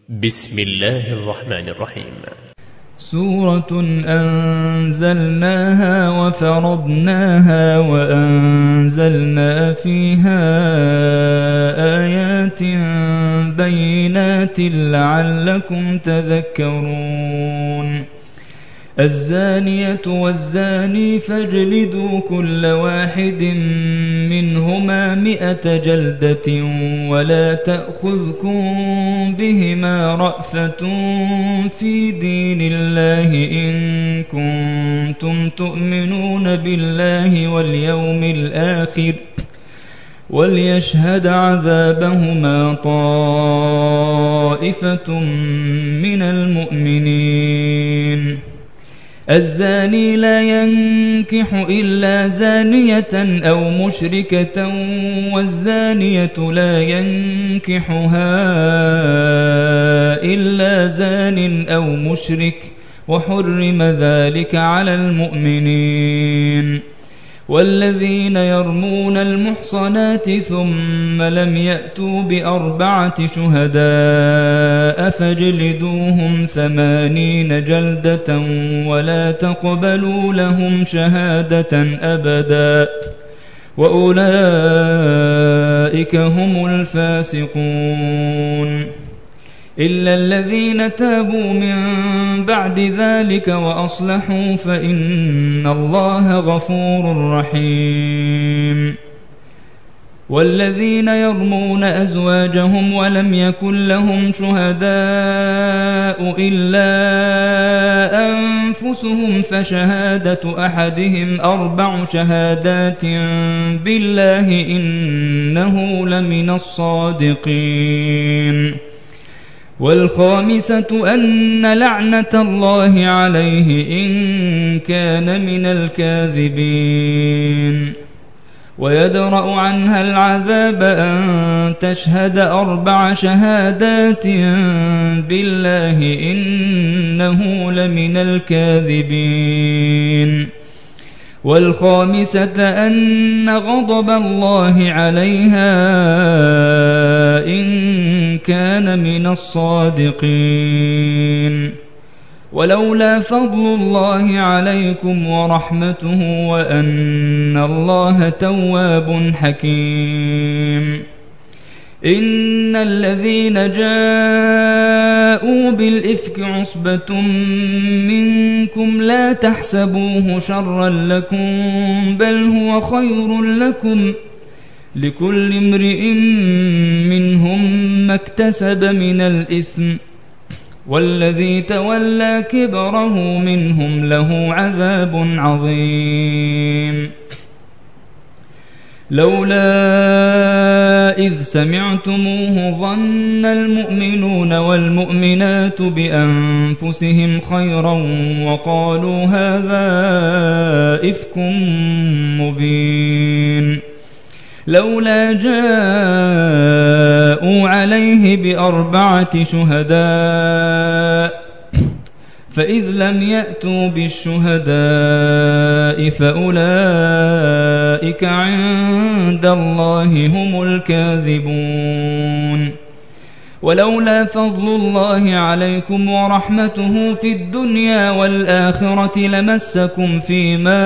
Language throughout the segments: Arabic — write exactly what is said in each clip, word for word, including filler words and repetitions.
بسم الله الرحمن الرحيم. سورة أنزلناها وفرضناها وأنزلنا فيها آيات بينات لعلكم تذكرون. الزانية والزاني فاجلدوا كل واحد منهما مئة جلدة ولا تأخذكم بهما رأفة في دين الله إن كنتم تؤمنون بالله واليوم الآخر وليشهد عذابهما طائفة من المؤمنين. الزاني لا ينكح إلا زانية أو مشركة والزانية لا ينكحها إلا زان أو مشرك وحرم ذلك على المؤمنين. والذين يرمون المحصنات ثم لم يأتوا بأربعة شهداء فاجلدوهم ثمانين جلدة ولا تقبلوا لهم شهادة أبدا وأولئك هم الفاسقون. إلا الذين تابوا من بعد ذلك وأصلحوا فإن الله غفور رحيم. والذين يرمون أزواجهم ولم يكن لهم شهداء إلا أنفسهم فشهادة أحدهم أربع شهادات بالله إنه لمن الصادقين. والخامسة أن لعنة الله عليه إن كان من الكاذبين. ويدرأ عنها العذاب أن تشهد أربع شهادات بالله إنه لمن الكاذبين. والخامسة أن غضب الله عليها إن كان من الصادقين. ولولا فضل الله عليكم ورحمته وأن الله تواب حكيم. إن الذين جاءوا بالإفك عصبة منكم لا تحسبوه شرا لكم بل هو خير لكم لكل امرئ منهم ما اكتسب من الإثم والذي تولى كبره منهم له عذاب عظيم. لولا إذ سمعتموه ظن المؤمنون والمؤمنات بأنفسهم خيرا وقالوا هذا إفك مبين. لولا جاءوا عليه بأربعة شهداء فإذ لم يأتوا بالشهداء فأولئك عند الله هم الكاذبون. ولولا فضل الله عليكم ورحمته في الدنيا والآخرة لمسكم فيما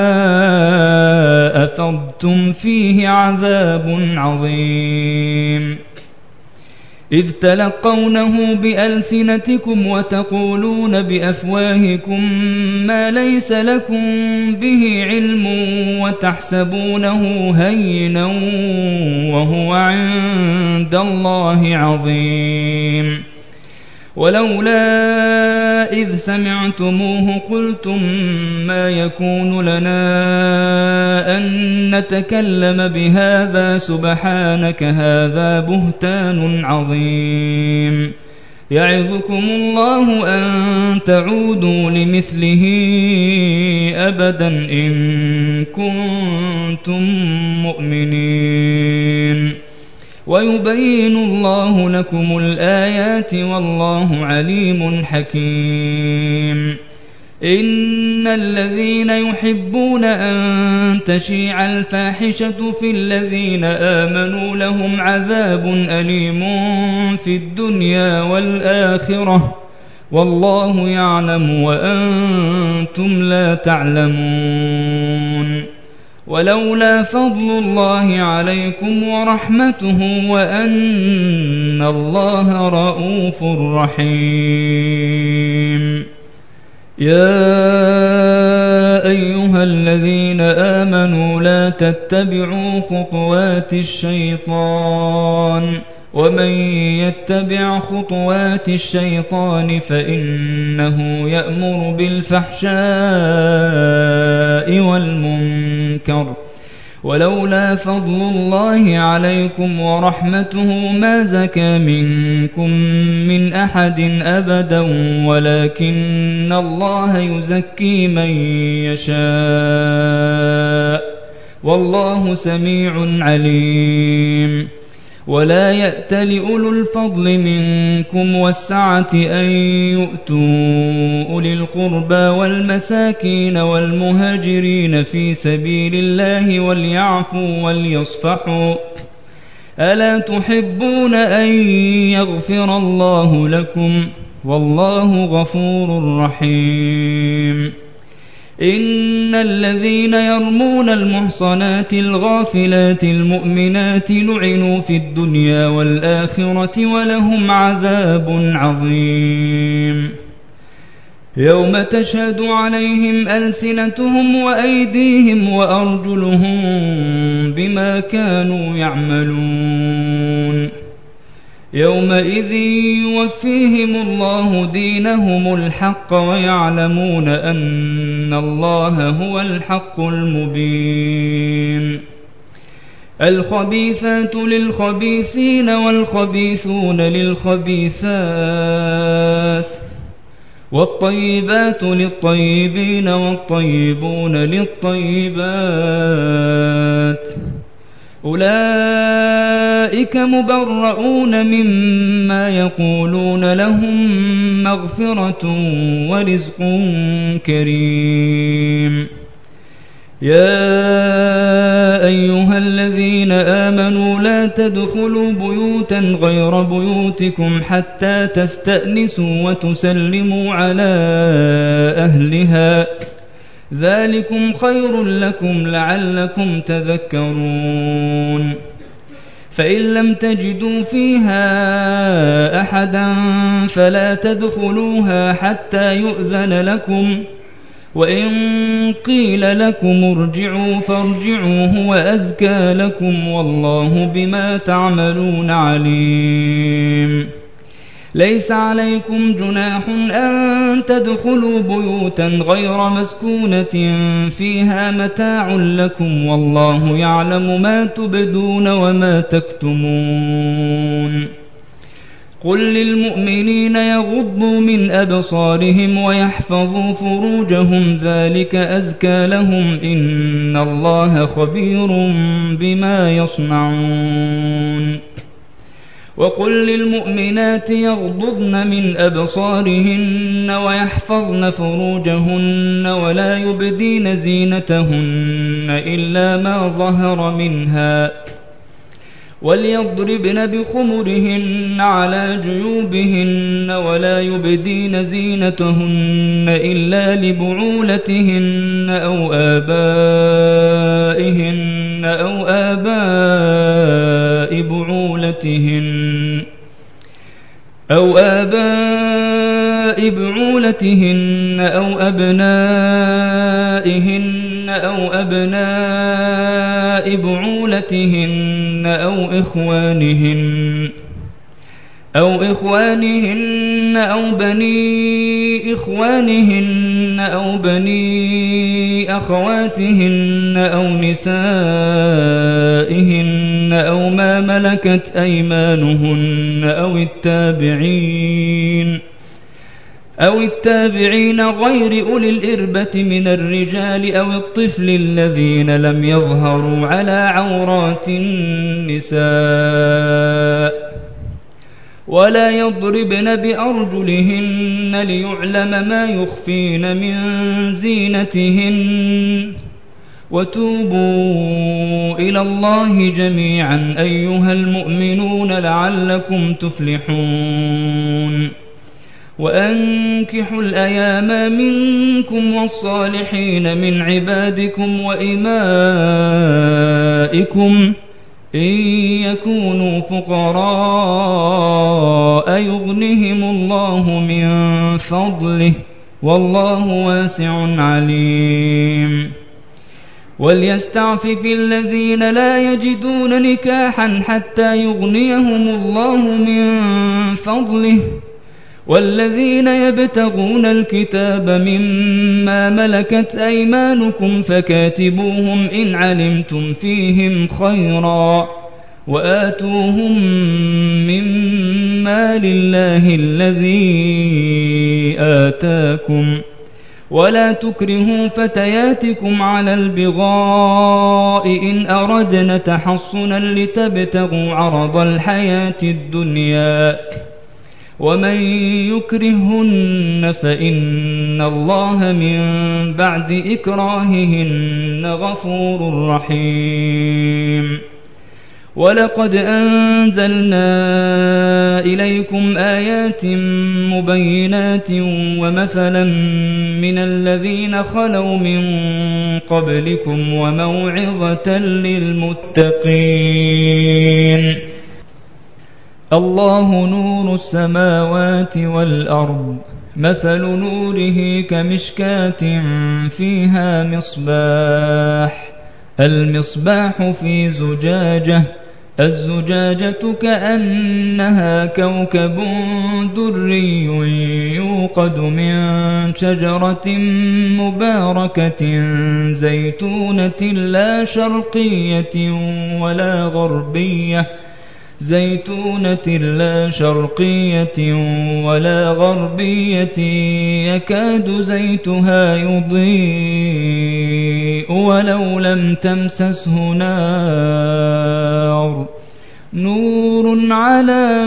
أفضتم فيه عذاب عظيم. إذ تلقونه بألسنتكم وتقولون بأفواهكم ما ليس لكم به علم وتحسبونه هينا وهو عند الله عظيم. ولولا إذ سمعتموه قلتم ما يكون لنا أن نتكلم بهذا سبحانك هذا بهتان عظيم. يعظكم الله أن تعودوا لمثله أبدا إن كنتم مؤمنين. ويبين الله لكم الآيات والله عليم حكيم. إن الذين يحبون أن تشيع الفاحشة في الذين آمنوا لهم عذاب أليم في الدنيا والآخرة والله يعلم وأنتم لا تعلمون. ولولا فضل الله عليكم ورحمته وأن الله رؤوف رحيم. يا أيها الذين آمنوا لا تتبعوا خطوات الشيطان ومن يتبع خطوات الشيطان فإنه يأمر بالفحشاء والمنكر ولولا فضل الله عليكم ورحمته ما زكى منكم من أحد أبدا ولكن الله يزكي من يشاء والله سميع عليم. ولا يأتل أولو الفضل منكم والسعة أن يؤتوا أولي القربى والمساكين والمهاجرين في سبيل الله وليعفوا وليصفحوا ألا تحبون أن يغفر الله لكم والله غفور رحيم. إن الذين يرمون المحصنات الغافلات المؤمنات لعنوا في الدنيا والآخرة ولهم عذاب عظيم. يوم تشهد عليهم ألسنتهم وأيديهم وأرجلهم بما كانوا يعملون. يومئذ يوفيهم الله دينهم الحق ويعلمون أن الله هو الحق المبين. الخبيثات للخبيثين والخبيثون للخبيثات والطيبات للطيبين والطيبون للطيبات أولئك مبرؤون مما يقولون لهم مغفرة ورزق كريم. يا أيها الذين آمنوا لا تدخلوا بيوتا غير بيوتكم حتى تستأنسوا وتسلموا على أهلها ذلكم خير لكم لعلكم تذكرون. فإن لم تجدوا فيها أحدا فلا تدخلوها حتى يؤذن لكم وإن قيل لكم ارجعوا فارجعوا هو أزكى لكم والله بما تعملون عليم. ليس عليكم جناح أن تدخلوا بيوتا غير مسكونة فيها متاع لكم والله يعلم ما تبدون وما تكتمون. قل للمؤمنين يغضوا من أبصارهم ويحفظوا فروجهم ذلك أزكى لهم إن الله خبير بما يصنعون. وقل للمؤمنات يغضضن من أبصارهن ويحفظن فروجهن ولا يبدين زينتهن إلا ما ظهر منها وليضربن بخمرهن على جيوبهن ولا يبدين زينتهن إلا لبعولتهن أو آبائهن أو آباء بعولتهن أو آباء بعولتهن أو أبنائهن أو أبناء بعولتهن أو إخوانهن أو إخوانهن أو بني إخوانهن أو بني أخواتهن أو نسائهن أو ما ملكت أيمانهن أو التابعين أو التابعين غير أولي الإربة من الرجال أو الطفل الذين لم يظهروا على عورات النساء ولا يضربن بأرجلهن ليعلم ما يخفين من زينتهن وتوبوا إلى الله جميعا أيها المؤمنون لعلكم تفلحون وأنكحوا الأيام منكم والصالحين من عبادكم وإمائكم إن يكونوا فقراء يغنهم الله من فضله والله واسع عليم وليستعفف الذين لا يجدون نكاحا حتى يغنيهم الله من فضله والذين يبتغون الكتاب مما ملكت أيمانكم فكاتبوهم إن علمتم فيهم خيرا وآتوهم مما لله الذي آتاكم ولا تكرهوا فتياتكم على البغاء إن أردنا تحصنا لتبتغوا عرض الحياة الدنيا ومن يكرهن فإن الله من بعد إكراههن غفور رحيم ولقد أنزلنا إليكم آيات مبينات ومثلا من الذين خلوا من قبلكم وموعظة للمتقين الله نور السماوات والأرض مثل نوره كمشكاة فيها مصباح المصباح في زجاجة الزجاجة كأنها كوكب دري يوقد من شجرة مباركة زيتونة لا شرقية ولا غربية زيتونة لا شرقية ولا غربية يكاد زيتها يضيء ولو لم تمسسه نار نور على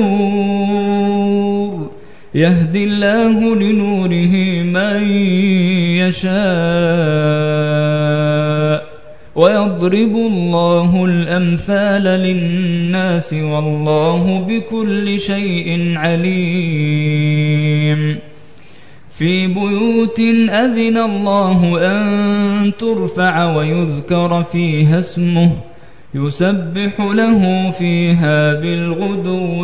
نور يهدي الله لنوره من يشاء ويضرب الله الأمثال للناس والله بكل شيء عليم في بيوت أذن الله أن ترفع ويذكر فيها اسمه يسبح له فيها بالغدو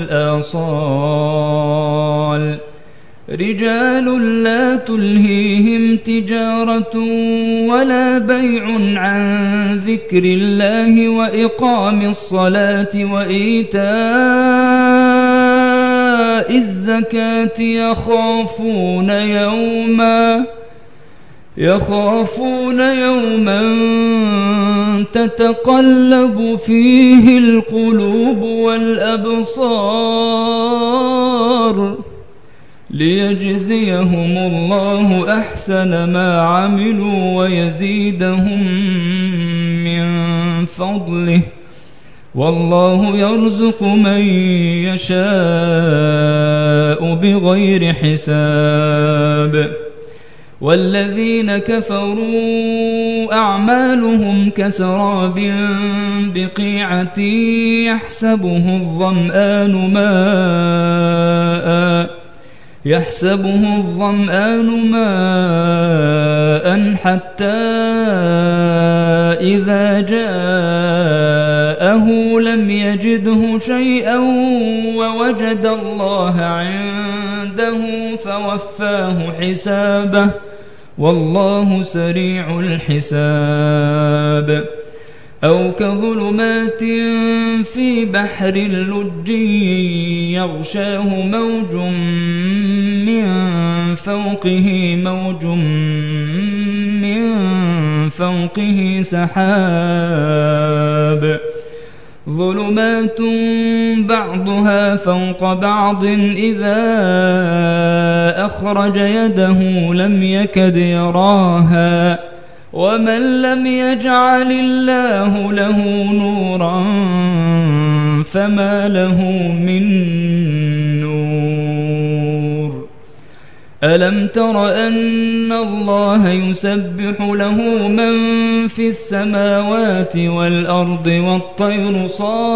والآصال رجال لا تلهيهم تجارة ولا بيع عن ذكر الله وإقام الصلاة وإيتاء الزكاة يخافون يوما يخافون يوما تتقلب فيه القلوب والأبصار ليجزيهم الله أحسن ما عملوا ويزيدهم من فضله والله يرزق من يشاء بغير حساب والذين كفروا أعمالهم كسراب بقيعة يحسبه الظمآن ماء يحسبه الظمآن ماء حتى إذا جاءه لم يجده شيئا ووجد الله عنده فوفاه حسابه والله سريع الحساب أو كظلمات في بحر لج يغشاه موج من فوقه موج من فوقه سحاب ظلمات بعضها فوق بعض إذا أخرج يده لم يكد يراها ومن لم يجعل الله له نورا فما له من نور. ألم تر أن الله يسبح له من في السماوات والأرض والطير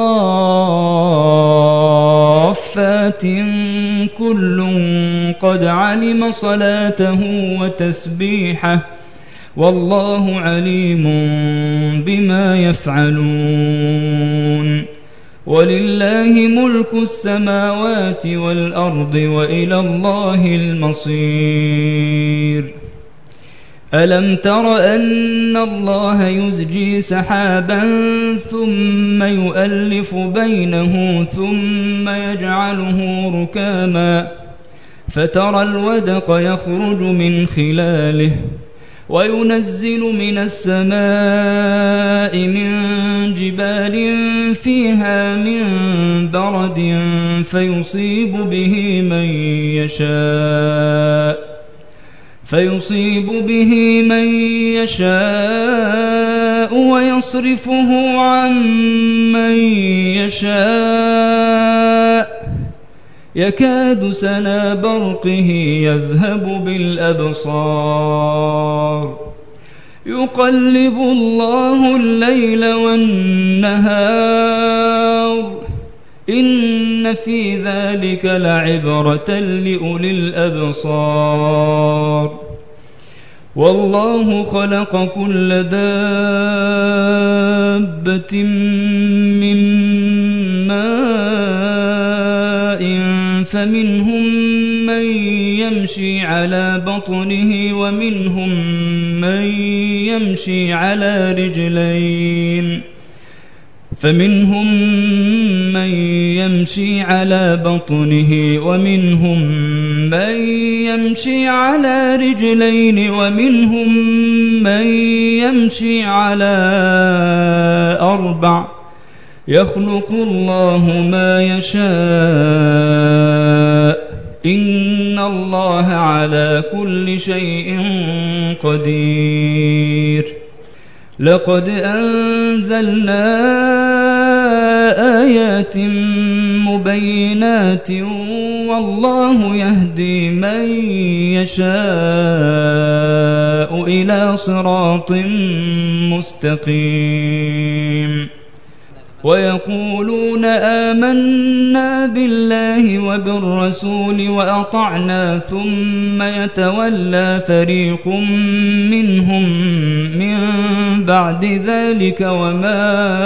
صافات كل قد علم صلاته وتسبيحه والله عليم بما يفعلون. ولله ملك السماوات والأرض وإلى الله المصير. ألم تر أن الله يزجي سحابا ثم يؤلف بينه ثم يجعله ركاما فترى الودق يخرج من خلاله وينزل من السماء من جبال فيها من برد فيصيب به من يشاء فيصيب به من يشاء ويصرفه عن من يشاء يكاد سنا برقه يذهب بالأبصار يقلب الله الليل والنهار إن في ذلك لعبرة لأولي الأبصار. والله خلق كل دابة من ماء فمنهم من يمشي على بطنه ومنهم من يمشي على رجلين فمنهم من يمشي على بطنه ومنهم من يمشي على رجلين ومنهم من يمشي على أربع يخلق الله ما يشاء إن الله على كل شيء قدير. لقد أنزلنا آيات مبينات والله يهدي من يشاء إلى صراط مستقيم. ويقولون آمنا بالله وبالرسول وأطعنا ثم يتولى فريق منهم من بعد ذلك وما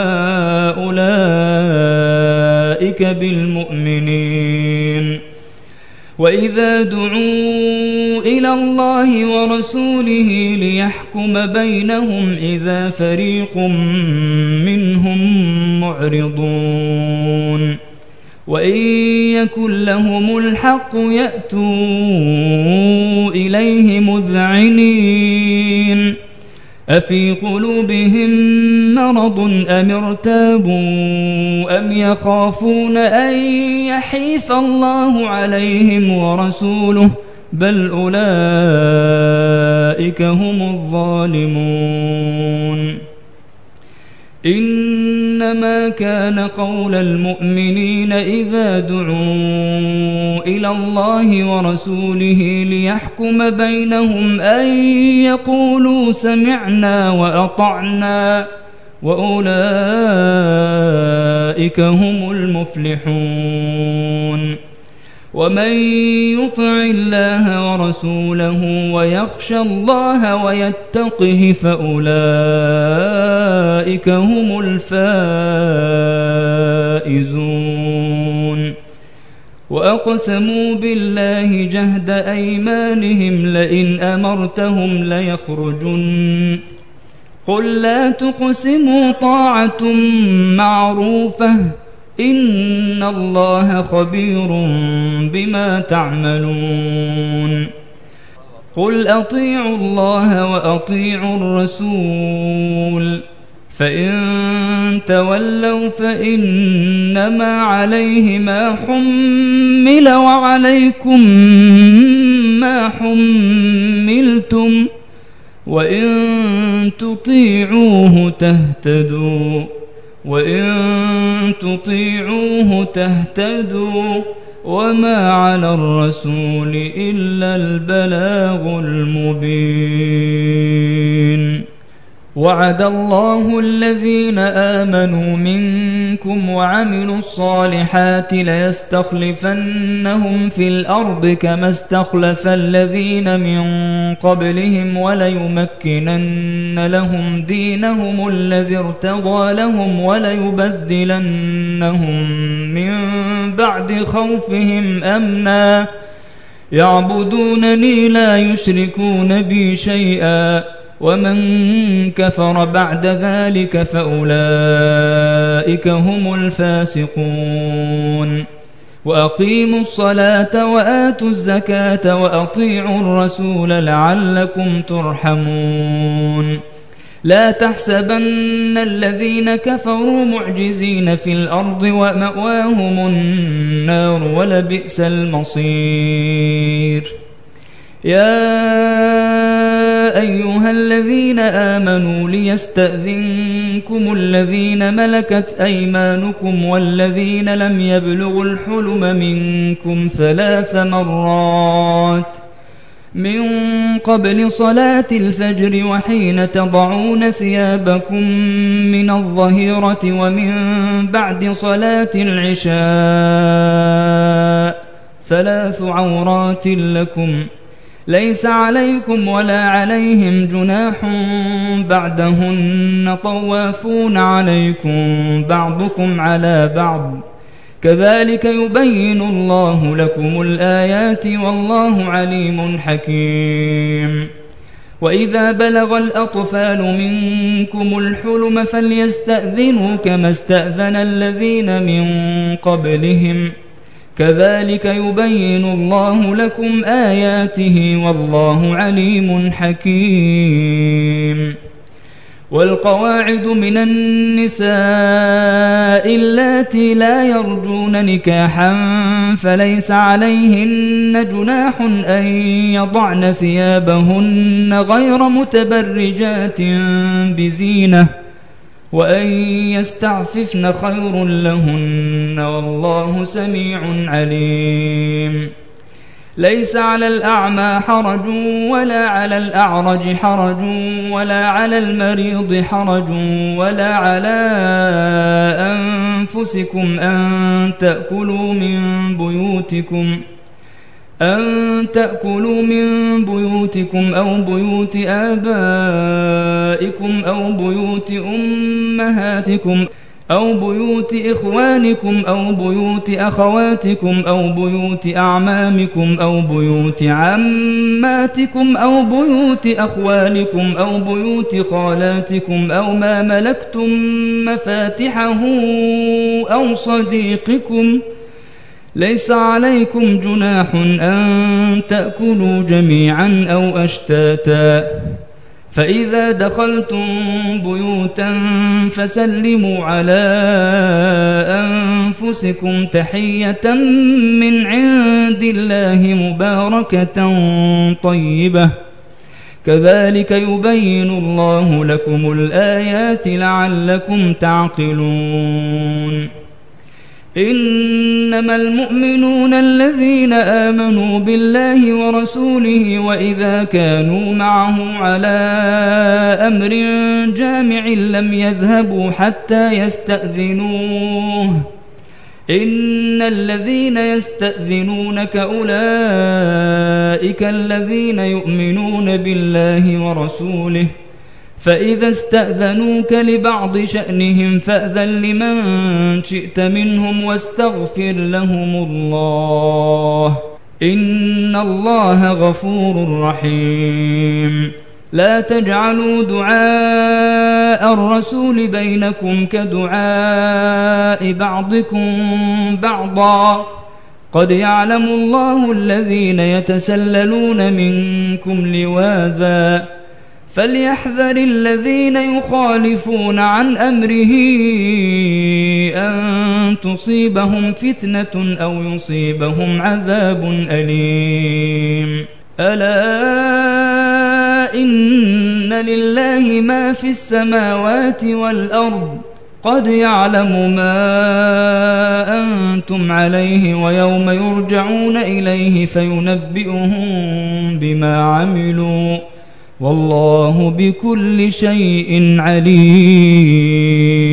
أولئك بالمؤمنين. وإذا دعوا إلى الله ورسوله ليحكم بينهم إذا فريق منهم معرضون. وإن يكن لهم الحق يأتوا إليه مذعنين أفي قلوبهم مرض أم ارتابوا أم يخافون أن يحيف الله عليهم ورسوله بل أولئك هم الظالمون. إنما كان قول المؤمنين إذا دعوا إلى الله ورسوله ليحكم بينهم أن يقولوا سمعنا وأطعنا وأولئك هم المفلحون. ومن يطع الله ورسوله ويخشى الله ويتقه فأولئك هم الفائزون. وأقسموا بالله جهد أيمانهم لئن أمرتهم ليخرجن قل لا تقسموا طاعة معروفة إن الله خبير بما تعملون. قل أطيعوا الله وأطيعوا الرسول فإن تولوا فإنما عليه ما حمل وعليكم ما حملتم وإن تطيعوه تهتدوا وإن تطيعوه تهتدوا وما على الرسول إلا البلاغ المبين. وعد الله الذين آمنوا منكم وعملوا الصالحات ليستخلفنهم في الأرض كما استخلف الذين من قبلهم وليمكنن لهم دينهم الذي ارتضى لهم وليبدلنهم من بعد خوفهم أمنا يعبدونني لا يشركون بي شيئا ومن كفر بعد ذلك فأولئك هم الفاسقون. وأقيموا الصلاة وآتوا الزكاة وأطيعوا الرسول لعلكم ترحمون. لا تحسبن الذين كفروا معجزين في الأرض ومأواهم النار ولبئس المصير. يا أيها الذين آمنوا ليستأذنكم الذين ملكت أيمانكم والذين لم يبلغوا الحلم منكم ثلاث مرات من قبل صلاة الفجر وحين تضعون ثيابكم من الظهيرة ومن بعد صلاة العشاء ثلاث عورات لكم ليس عليكم ولا عليهم جناح بعدهن طوافون عليكم بعضكم على بعض كذلك يبين الله لكم الآيات والله عليم حكيم. وإذا بلغ الأطفال منكم الحلم فليستأذنوا كما استأذن الذين من قبلهم كذلك يبين الله لكم آياته والله عليم حكيم. والقواعد من النساء اللاتي لا يرجون نكاحا فليس عليهن جناح أن يضعن ثيابهن غير متبرجات بزينة وأن يستعففن خير لهن والله سميع عليم. ليس على الأعمى حرج ولا على الأعرج حرج ولا على المريض حرج ولا على أنفسكم أن تأكلوا من بيوتكم أن تأكلوا من بيوتكم أو بيوت آبائكم أو بيوت أمهاتكم أو بيوت إخوانكم أو بيوت أخواتكم أو بيوت أعمامكم أو بيوت عماتكم أو بيوت أخوالكم أو بيوت خالاتكم أو ما ملكتم مفاتحه أو صديقكم ليس عليكم جناح أن تأكلوا جميعا أو أشتاتا فإذا دخلتم بيوتا فسلموا على أنفسكم تحية من عند الله مباركة طيبة كذلك يبين الله لكم الآيات لعلكم تعقلون. إنما المؤمنون الذين آمنوا بالله ورسوله وإذا كانوا معه على أمر جامع لم يذهبوا حتى يستأذنوه إن الذين يستأذنونك أولئك الذين يؤمنون بالله ورسوله فإذا استأذنوك لبعض شأنهم فأذن لمن شئت منهم واستغفر لهم الله إن الله غفور رحيم. لا تجعلوا دعاء الرسول بينكم كدعاء بعضكم بعضا قد يعلم الله الذين يتسللون منكم لواذا فليحذر الذين يخالفون عن أمره أن تصيبهم فتنة أو يصيبهم عذاب أليم. ألا إن لله ما في السماوات والأرض قد يعلم ما أنتم عليه ويوم يرجعون إليه فينبئهم بما عملوا والله بكل شيء عليم.